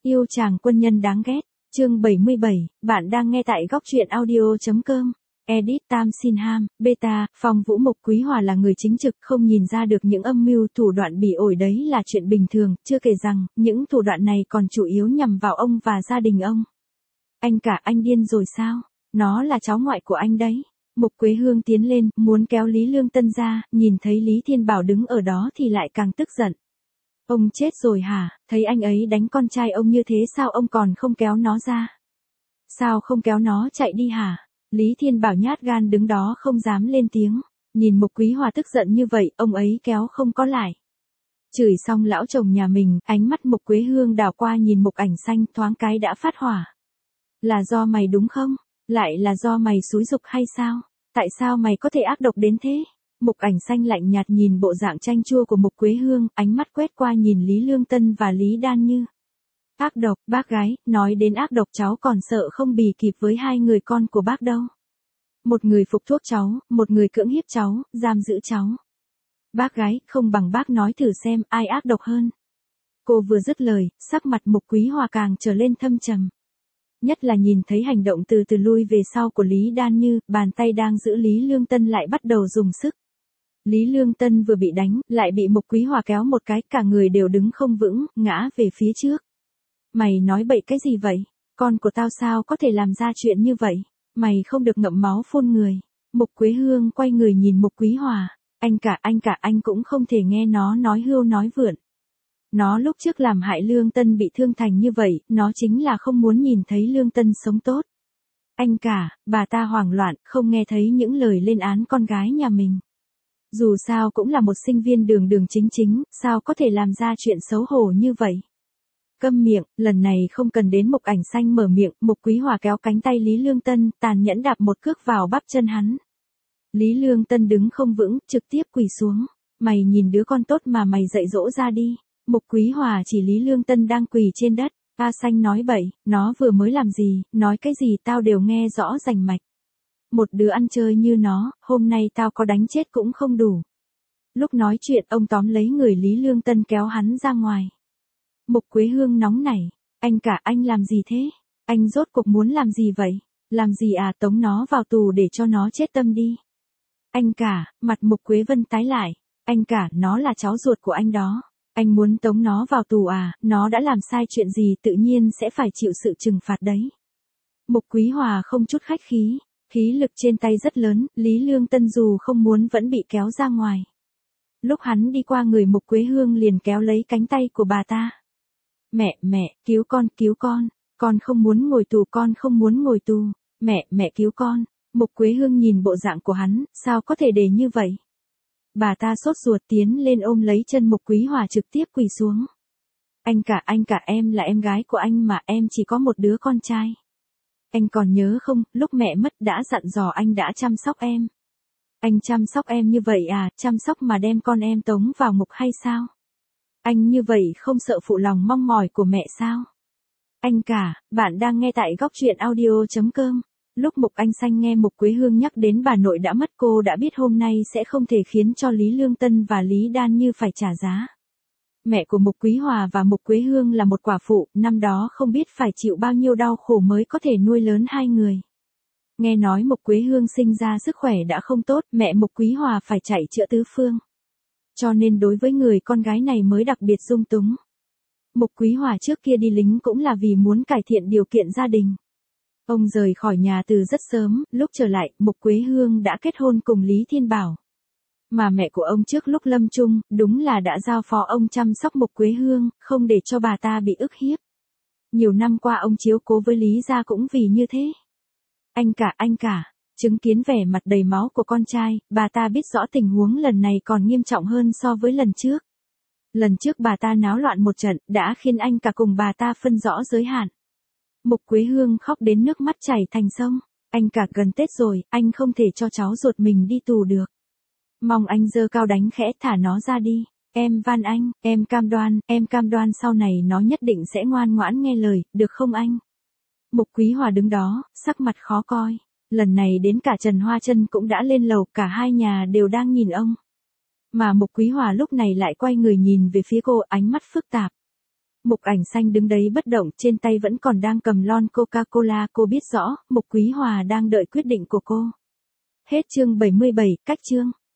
Yêu chàng quân nhân đáng ghét, chương 77, bạn đang nghe tại góc truyện audio.com. Edit Tam Sinham, Beta, Phong Vũ Mộc Quý Hòa là người chính trực, không nhìn ra được những âm mưu thủ đoạn bỉ ổi đấy là chuyện bình thường, chưa kể rằng, những thủ đoạn này còn chủ yếu nhằm vào ông và gia đình ông. Anh cả, anh điên rồi sao? Nó là cháu ngoại của anh đấy. Mộc Quế Hương tiến lên, muốn kéo Lý Lương Tân ra, nhìn thấy Lý Thiên Bảo đứng ở đó thì lại càng tức giận. Ông chết rồi hả? Thấy anh ấy đánh con trai ông như thế sao ông còn không kéo nó ra? Sao không kéo nó chạy đi hả? Lý Thiên Bảo nhát gan đứng đó không dám lên tiếng. Nhìn Mộc Quý Hòa tức giận như vậy, ông ấy kéo không có lại. Chửi xong lão chồng nhà mình, ánh mắt Mộc Quế Hương đảo qua nhìn Mộc Ảnh Xanh, thoáng cái đã phát hỏa. Là do mày đúng không? Lại là do mày xúi giục hay sao? Tại sao mày có thể ác độc đến thế? Mộc Ảnh Xanh lạnh nhạt nhìn bộ dạng chanh chua của Mộc Quế Hương, ánh mắt quét qua nhìn Lý Lương Tân và Lý Đan Như. Ác độc, bác gái, nói đến ác độc cháu còn sợ không bì kịp với hai người con của bác đâu. Một người phục thuốc cháu, một người cưỡng hiếp cháu, giam giữ cháu. Bác gái, không bằng bác nói thử xem ai ác độc hơn. Cô vừa dứt lời, sắc mặt Mộc Quý Hòa càng trở lên thâm trầm. Nhất là nhìn thấy hành động từ từ lui về sau của Lý Đan Như, bàn tay đang giữ Lý Lương Tân lại bắt đầu dùng sức. Lý Lương Tân vừa bị đánh, lại bị Mộc Quý Hòa kéo một cái, cả người đều đứng không vững, ngã về phía trước. Mày nói bậy cái gì vậy? Con của tao sao có thể làm ra chuyện như vậy? Mày không được ngậm máu phun người. Mộc Quế Hương quay người nhìn Mộc Quý Hòa. Anh cả anh cũng không thể nghe nó nói hưu nói vượn. Nó lúc trước làm hại Lương Tân bị thương thành như vậy, nó chính là không muốn nhìn thấy Lương Tân sống tốt. Anh cả, bà ta hoảng loạn, không nghe thấy những lời lên án con gái nhà mình. Dù sao cũng là một sinh viên đường đường chính chính, sao có thể làm ra chuyện xấu hổ như vậy? Câm miệng, lần này không cần đến Mộc Ảnh Xanh mở miệng, Mộc Quý Hòa kéo cánh tay Lý Lương Tân, tàn nhẫn đạp một cước vào bắp chân hắn. Lý Lương Tân đứng không vững, trực tiếp quỳ xuống. Mày nhìn đứa con tốt mà mày dạy dỗ ra đi. Mộc Quý Hòa chỉ Lý Lương Tân đang quỳ trên đất. A Xanh nói bậy, nó vừa mới làm gì, nói cái gì tao đều nghe rõ rành mạch. Một đứa ăn chơi như nó, hôm nay tao có đánh chết cũng không đủ. Lúc nói chuyện ông tóm lấy người Lý Lương Tân kéo hắn ra ngoài. Mộc Quế Hương nóng nảy. Anh cả, anh làm gì thế? Anh rốt cuộc muốn làm gì vậy? Làm gì à, tống nó vào tù để cho nó chết tâm đi. Anh cả, mặt Mộc Quế Vân tái lại. Anh cả, nó là cháu ruột của anh đó. Anh muốn tống nó vào tù à, nó đã làm sai chuyện gì tự nhiên sẽ phải chịu sự trừng phạt đấy. Mộc Quý Hòa không chút khách khí. Khí lực trên tay rất lớn, Lý Lương Tân dù không muốn vẫn bị kéo ra ngoài. Lúc hắn đi qua người Mộc Quế Hương liền kéo lấy cánh tay của bà ta. Mẹ, cứu con không muốn ngồi tù, con không muốn ngồi tù, mẹ cứu con. Mộc Quế Hương nhìn bộ dạng của hắn, sao có thể để như vậy? Bà ta sốt ruột tiến lên ôm lấy chân Mộc Quý Hòa trực tiếp quỳ xuống. Anh cả em là em gái của anh mà, em chỉ có một đứa con trai. Anh còn nhớ không, lúc mẹ mất đã dặn dò anh đã chăm sóc em. Anh chăm sóc em như vậy à, chăm sóc mà đem con em tống vào ngục hay sao? Anh như vậy không sợ phụ lòng mong mỏi của mẹ sao? Anh cả, bạn đang nghe tại góc truyện audio.com. Lúc Mộc Ảnh Xanh nghe Mộc Quế Hương nhắc đến bà nội đã mất, cô đã biết hôm nay sẽ không thể khiến cho Lý Lương Tân và Lý Đan Như phải trả giá. Mẹ của Mộc Quý Hòa và Mộc Quế Hương là một quả phụ, năm đó không biết phải chịu bao nhiêu đau khổ mới có thể nuôi lớn hai người. Nghe nói Mộc Quế Hương sinh ra sức khỏe đã không tốt, mẹ Mộc Quý Hòa phải chạy chữa tứ phương. Cho nên đối với người con gái này mới đặc biệt dung túng. Mộc Quý Hòa trước kia đi lính cũng là vì muốn cải thiện điều kiện gia đình. Ông rời khỏi nhà từ rất sớm, lúc trở lại, Mộc Quế Hương đã kết hôn cùng Lý Thiên Bảo. Mà mẹ của ông trước lúc lâm chung, đúng là đã giao phó ông chăm sóc Mộc Quế Hương, không để cho bà ta bị ức hiếp. Nhiều năm qua ông chiếu cố với Lý gia cũng vì như thế. Anh cả, chứng kiến vẻ mặt đầy máu của con trai, bà ta biết rõ tình huống lần này còn nghiêm trọng hơn so với lần trước. Lần trước bà ta náo loạn một trận, đã khiến anh cả cùng bà ta phân rõ giới hạn. Mộc Quế Hương khóc đến nước mắt chảy thành sông. Anh cả, gần Tết rồi, anh không thể cho cháu ruột mình đi tù được. Mong anh giơ cao đánh khẽ thả nó ra đi. Em van anh, em cam đoan sau này nó nhất định sẽ ngoan ngoãn nghe lời, được không anh? Mộc Quý Hòa đứng đó, sắc mặt khó coi. Lần này đến cả Trần Hoa Trân cũng đã lên lầu, cả hai nhà đều đang nhìn ông. Mà Mộc Quý Hòa lúc này lại quay người nhìn về phía cô, ánh mắt phức tạp. Mục Ảnh Xanh đứng đấy bất động, trên tay vẫn còn đang cầm lon Coca-Cola, cô biết rõ, Mục Quý Hòa đang đợi quyết định của cô. Hết chương 77, cách chương.